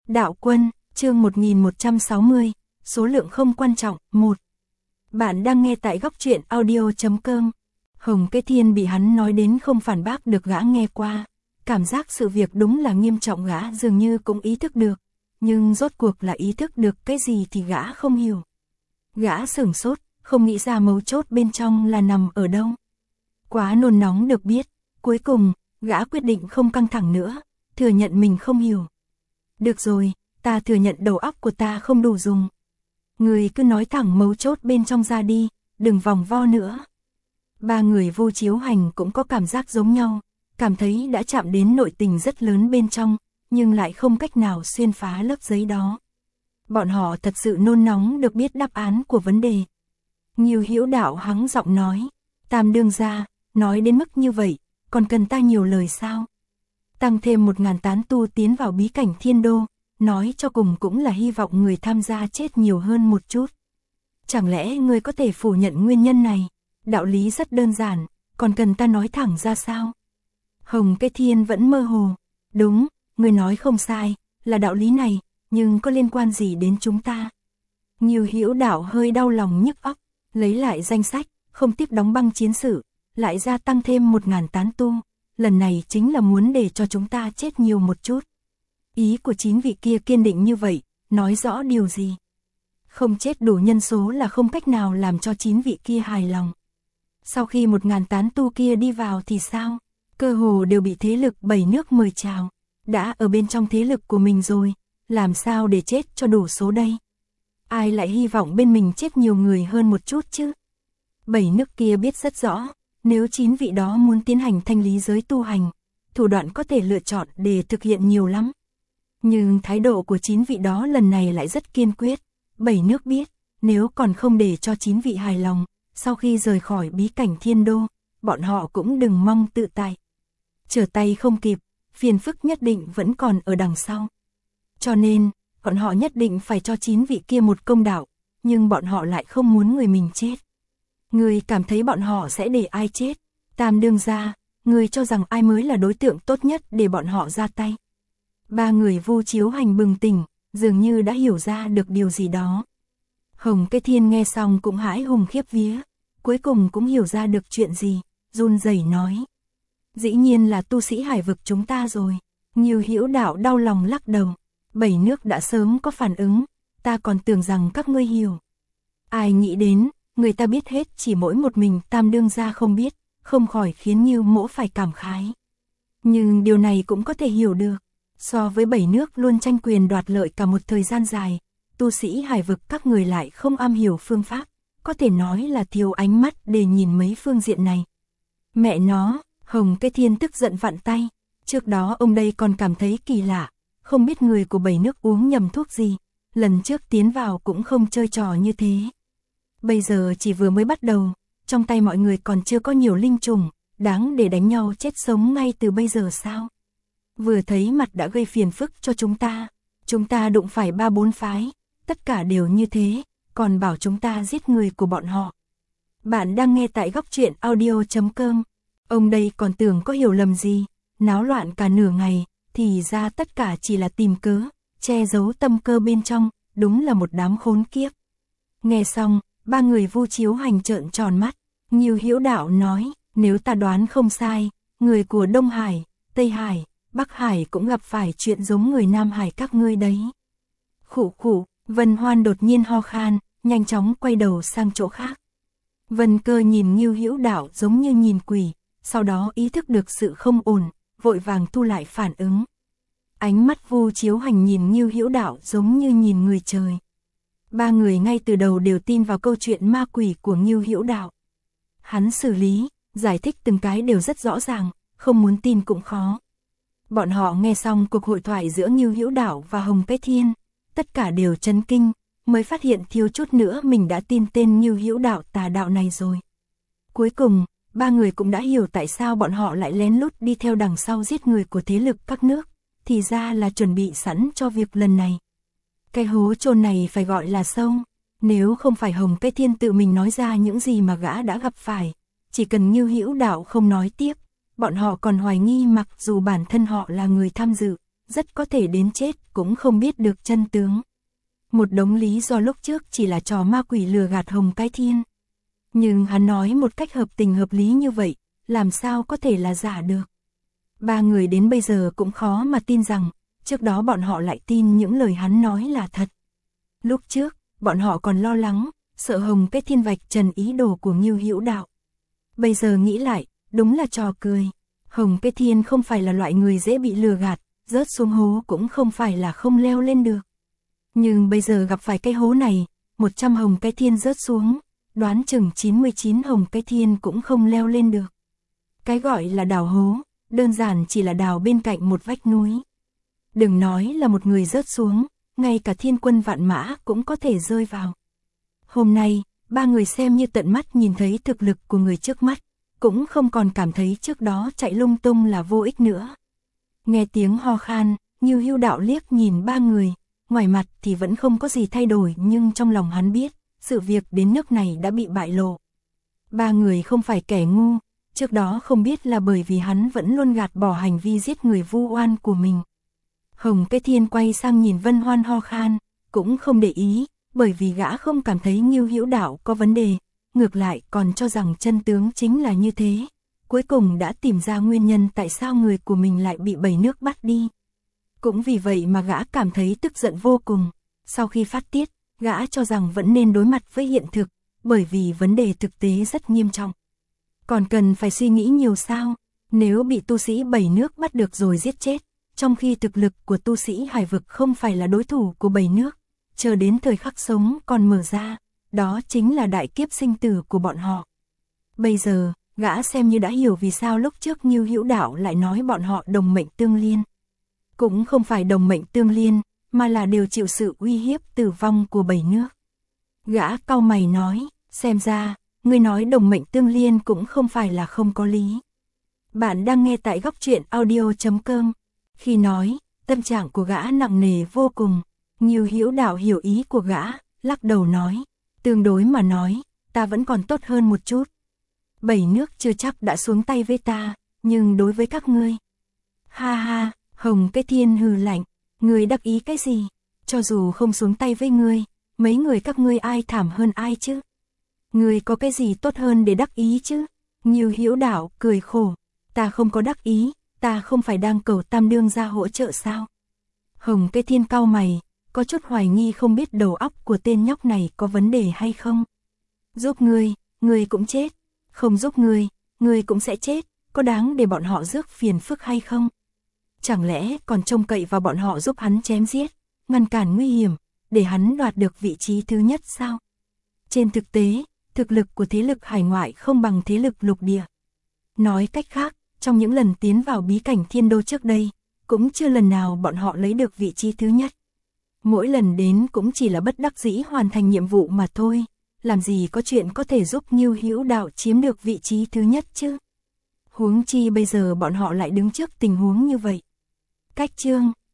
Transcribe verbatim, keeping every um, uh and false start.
Đạo quân, chương một nghìn một trăm sáu mươi, số lượng không quan trọng, một. Bạn đang nghe tại góc truyện audio chấm com. Hồng Kế Thiên bị hắn nói đến không phản bác được, gã nghe qua. Cảm giác sự việc đúng là nghiêm trọng, gã dường như cũng ý thức được. Nhưng rốt cuộc là ý thức được cái gì thì gã không hiểu. Gã sửng sốt, không nghĩ ra mấu chốt bên trong là nằm ở đâu. Quá nôn nóng được biết, cuối cùng, gã quyết định không căng thẳng nữa, thừa nhận mình không hiểu. Được rồi, ta thừa nhận đầu óc của ta không đủ dùng. Người cứ nói thẳng mấu chốt bên trong ra đi, đừng vòng vo nữa. Ba người Vu Chiếu Hành cũng có cảm giác giống nhau, cảm thấy đã chạm đến nội tình rất lớn bên trong, nhưng lại không cách nào xuyên phá lớp giấy đó. Bọn họ thật sự nôn nóng được biết đáp án của vấn đề. Ngưu Hữu Đạo hắng giọng nói, Tam đương gia, nói đến mức như vậy, còn cần ta nhiều lời sao? Tăng thêm một ngàn tán tu tiến vào bí cảnh Thiên Đô, nói cho cùng cũng là hy vọng người tham gia chết nhiều hơn một chút. Chẳng lẽ ngươi có thể phủ nhận nguyên nhân này? Đạo lý rất đơn giản, còn cần ta nói thẳng ra sao? Hồng Kế Thiên vẫn mơ hồ. Đúng, ngươi nói không sai, là đạo lý này, nhưng có liên quan gì đến chúng ta? Ngưu Hữu Đạo hơi đau lòng nhức óc, lấy lại danh sách, không tiếp đóng băng chiến sự, lại gia tăng thêm một ngàn tán tu. Lần này chính là muốn để cho chúng ta chết nhiều một chút. Ý của chín vị kia kiên định như vậy, nói rõ điều gì? Không chết đủ nhân số là không cách nào làm cho chín vị kia hài lòng. Sau khi một ngàn tán tu kia đi vào thì sao? Cơ hồ đều bị thế lực bảy nước mời chào. Đã ở bên trong thế lực của mình rồi, làm sao để chết cho đủ số đây? Ai lại hy vọng bên mình chết nhiều người hơn một chút chứ? Bảy nước kia biết rất rõ, nếu chín vị đó muốn tiến hành thanh lý giới tu hành, thủ đoạn có thể lựa chọn để thực hiện nhiều lắm. Nhưng thái độ của chín vị đó lần này lại rất kiên quyết. Bảy nước biết, nếu còn không để cho chín vị hài lòng, sau khi rời khỏi bí cảnh Thiên Đô, bọn họ cũng đừng mong tự tại. Trở tay không kịp, phiền phức nhất định vẫn còn ở đằng sau. Cho nên, bọn họ nhất định phải cho chín vị kia một công đạo, nhưng bọn họ lại không muốn người mình chết. Người cảm thấy bọn họ sẽ để ai chết? Tam đương gia, người cho rằng ai mới là đối tượng tốt nhất để bọn họ ra tay? Ba người Vu Chiếu Hành bừng tỉnh, dường như đã hiểu ra được điều gì đó. Hồng Kế Thiên nghe xong cũng hãi hùng khiếp vía, cuối cùng cũng hiểu ra được chuyện gì, run rẩy nói. Dĩ nhiên là tu sĩ hải vực chúng ta rồi. Ngưu Hữu Đạo đau lòng lắc đầu. Bảy nước đã sớm có phản ứng, ta còn tưởng rằng các ngươi hiểu. Ai nghĩ đến, người ta biết hết, chỉ mỗi một mình Tam đương gia không biết, không khỏi khiến Ngưu Mỗ phải cảm khái. Nhưng điều này cũng có thể hiểu được. So với bảy nước luôn tranh quyền đoạt lợi cả một thời gian dài, tu sĩ hải vực các người lại không am hiểu phương pháp, có thể nói là thiếu ánh mắt để nhìn mấy phương diện này. Mẹ nó, Hồng Kế Thiên tức giận vặn tay, trước đó ông đây còn cảm thấy kỳ lạ, không biết người của bảy nước uống nhầm thuốc gì, lần trước tiến vào cũng không chơi trò như thế. Bây giờ chỉ vừa mới bắt đầu, trong tay mọi người còn chưa có nhiều linh trùng, đáng để đánh nhau chết sống ngay từ bây giờ sao? Vừa thấy mặt đã gây phiền phức cho chúng ta, chúng ta đụng phải ba bốn phái, tất cả đều như thế, còn bảo chúng ta giết người của bọn họ. Bạn đang nghe tại góc truyện audio chấm com, ông đây còn tưởng có hiểu lầm gì, náo loạn cả nửa ngày, thì ra tất cả chỉ là tìm cớ, che giấu tâm cơ bên trong, đúng là một đám khốn kiếp. Nghe xong, ba người Vu Chiếu Hành trợn tròn mắt, Ngưu Hữu Đạo nói, nếu ta đoán không sai, người của Đông Hải, Tây Hải, Bắc Hải cũng gặp phải chuyện giống người Nam Hải các ngươi đấy. Khụ khụ, Vân Hoan đột nhiên ho khan, nhanh chóng quay đầu sang chỗ khác. Vân Cơ nhìn Ngưu Hữu Đạo giống như nhìn quỷ, sau đó ý thức được sự không ổn, vội vàng thu lại phản ứng. Ánh mắt Vu Chiếu Hành nhìn Ngưu Hữu Đạo giống như nhìn người trời. Ba người ngay từ đầu đều tin vào câu chuyện ma quỷ của Ngưu Hữu Đạo. Hắn xử lý, giải thích từng cái đều rất rõ ràng, không muốn tin cũng khó. Bọn họ nghe xong cuộc hội thoại giữa Ngưu Hữu Đạo và Hồng Kế Thiên, tất cả đều chấn kinh, mới phát hiện thiếu chút nữa mình đã tin tên Ngưu Hữu Đạo tà đạo này rồi. Cuối cùng, ba người cũng đã hiểu tại sao bọn họ lại lén lút đi theo đằng sau giết người của thế lực các nước, thì ra là chuẩn bị sẵn cho việc lần này. Cái hố chôn này phải gọi là sâu, nếu không phải Hồng Kế Thiên tự mình nói ra những gì mà gã đã gặp phải, chỉ cần Ngưu Hữu Đạo không nói tiếp, bọn họ còn hoài nghi mặc dù bản thân họ là người tham dự, rất có thể đến chết cũng không biết được chân tướng. Một đống lý do lúc trước chỉ là trò ma quỷ lừa gạt Hồng Cái Thiên. Nhưng hắn nói một cách hợp tình hợp lý như vậy, làm sao có thể là giả được. Ba người đến bây giờ cũng khó mà tin rằng, trước đó bọn họ lại tin những lời hắn nói là thật. Lúc trước, bọn họ còn lo lắng, sợ Hồng Cái Thiên vạch trần ý đồ của Ngưu Hữu Đạo. Bây giờ nghĩ lại, đúng là trò cười. Hồng Cái Thiên không phải là loại người dễ bị lừa gạt, rớt xuống hố cũng không phải là không leo lên được. Nhưng bây giờ gặp phải cái hố này, một trăm Hồng Cái Thiên rớt xuống, đoán chừng chín mươi chín Hồng Cái Thiên cũng không leo lên được. Cái gọi là đào hố, đơn giản chỉ là đào bên cạnh một vách núi. Đừng nói là một người rớt xuống, ngay cả thiên quân vạn mã cũng có thể rơi vào. Hôm nay, ba người xem như tận mắt nhìn thấy thực lực của người trước mắt, cũng không còn cảm thấy trước đó chạy lung tung là vô ích nữa. Nghe tiếng ho khan, Ngưu Hữu Đạo liếc nhìn ba người, ngoài mặt thì vẫn không có gì thay đổi nhưng trong lòng hắn biết, sự việc đến nước này đã bị bại lộ. Ba người không phải kẻ ngu, trước đó không biết là bởi vì hắn vẫn luôn gạt bỏ hành vi giết người vu oan của mình. Hồng Cái Thiên quay sang nhìn Vân Hoan ho khan, cũng không để ý, bởi vì gã không cảm thấy Ngưu Hữu Đạo có vấn đề, ngược lại còn cho rằng chân tướng chính là như thế. Cuối cùng đã tìm ra nguyên nhân tại sao người của mình lại bị bảy nước bắt đi. Cũng vì vậy mà gã cảm thấy tức giận vô cùng. Sau khi phát tiết, gã cho rằng vẫn nên đối mặt với hiện thực, bởi vì vấn đề thực tế rất nghiêm trọng. Còn cần phải suy nghĩ nhiều sao, nếu bị tu sĩ bảy nước bắt được rồi giết chết, trong khi thực lực của tu sĩ hải vực không phải là đối thủ của bảy nước, chờ đến thời khắc sống còn mở ra, đó chính là đại kiếp sinh tử của bọn họ. Bây giờ, gã xem như đã hiểu vì sao lúc trước Ngưu Hữu Đạo lại nói bọn họ đồng mệnh tương liên. Cũng không phải đồng mệnh tương liên, mà là đều chịu sự uy hiếp tử vong của bảy nước. Gã cau mày nói, xem ra, người nói đồng mệnh tương liên cũng không phải là không có lý. Bạn đang nghe tại góc truyện audio chấm com. Khi nói, tâm trạng của gã nặng nề vô cùng. Ngưu Hữu Đạo hiểu ý của gã, lắc đầu nói, tương đối mà nói, ta vẫn còn tốt hơn một chút. Bảy nước chưa chắc đã xuống tay với ta, nhưng đối với các ngươi. Ha ha, Hồng Cái Thiên hừ lạnh, ngươi đắc ý cái gì? Cho dù không xuống tay với ngươi, mấy người các ngươi ai thảm hơn ai chứ? Ngươi có cái gì tốt hơn để đắc ý chứ? Ngưu Hữu Đạo cười khổ, ta không có đắc ý, ta không phải đang cầu Tam Đương ra hỗ trợ sao? Hồng Cái Thiên cau mày, có chút hoài nghi không biết đầu óc của tên nhóc này có vấn đề hay không. Giúp ngươi, ngươi cũng chết, không giúp ngươi, ngươi cũng sẽ chết, có đáng để bọn họ rước phiền phức hay không? Chẳng lẽ còn trông cậy vào bọn họ giúp hắn chém giết, ngăn cản nguy hiểm, để hắn đoạt được vị trí thứ nhất sao? Trên thực tế, thực lực của thế lực hải ngoại không bằng thế lực lục địa. Nói cách khác, trong những lần tiến vào bí cảnh thiên đô trước đây, cũng chưa lần nào bọn họ lấy được vị trí thứ nhất. Mỗi lần đến cũng chỉ là bất đắc dĩ hoàn thành nhiệm vụ mà thôi, làm gì có chuyện có thể giúp Ngưu Hữu Đạo chiếm được vị trí thứ nhất chứ. Huống chi bây giờ bọn họ lại đứng trước tình huống như vậy. Cách chương